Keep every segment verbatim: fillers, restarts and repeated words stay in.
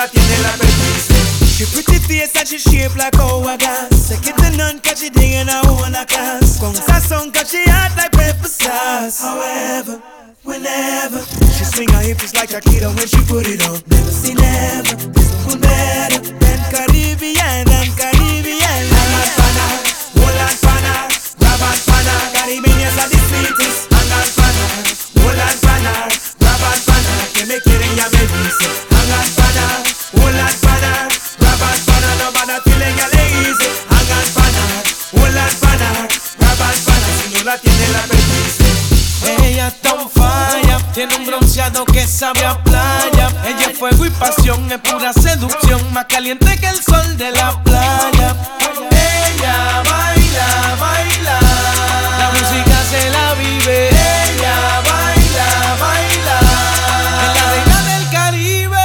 tiene la perdice. She pretty face and she shape like hourglass. Se quita none cause she dig in her own class. Con sazón cause she hot like pepper sauce. However, whenever she swing her hips like Shakira when she put it on. Never say never, this one better than Caribbean, than Caribbean. Hang pana, hold on pana, grab on pana. Caribbeans are the sweetest. Hang on pana, hold on pana, grab on pana. Que me quieren ya me dice. Hang on pana, hold on pana, grab on pana. No van a tienen ya le hice. Hang on pana, hold on pana, grab on pana. Si no la tiene la perdice. Ella está on fire, tiene un bronceado que sabe a playa. Ella es fuego y pasión, es pura seducción, más caliente que el sol de la playa. Ella baila, baila, la música se la vive. Ella baila, baila, es la reina del Caribe.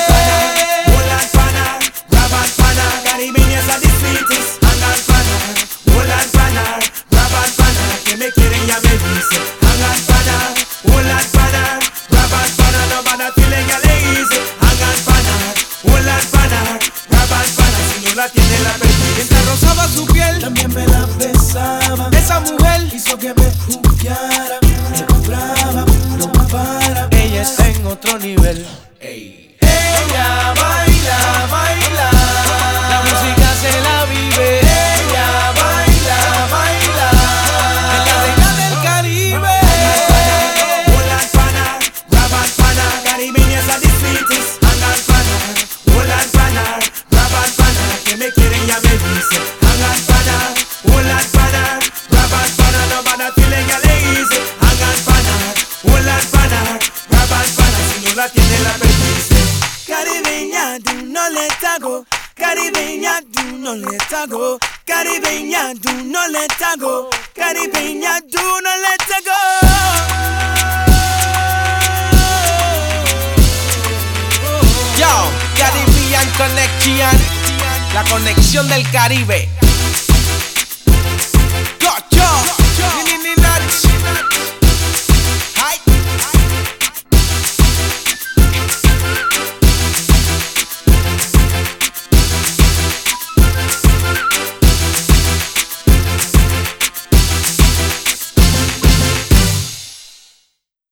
Hola pana, grab pana, Caribbeans are the sweetest. Hang pana, hola pana, grab pana, que me quieren ya me dice. Hang pana, hola pana, grab pana, no van a tienen ya le hice. Hang pana, hola pana, grab pana, si no la tiene la perdice. Mientras rozaba su piel, también me la besaba. esa mujer Hizo que me juzgara, me brava, no para. ella está en otro nivel. Ey. Ella baila, baila, la música se la vive. Ella baila, baila, es la reina del Caribe. Hola pana, grab pana, Caribbeans are the sweetest. Hang pana, hola pana, grab pana, que me quieren ya me dice. Hang pana, hola pana, grab pana, no van a tienen ya le hice. Hang pana, hola pana, grab pana, si no la tiene la perdice. Caribeña, do not let her go. Caribeña, do not let her go. Caribeña, do not let her go. Caribeña, do not let her go. Yo, Caribbean Connection, la conexión del Caribe.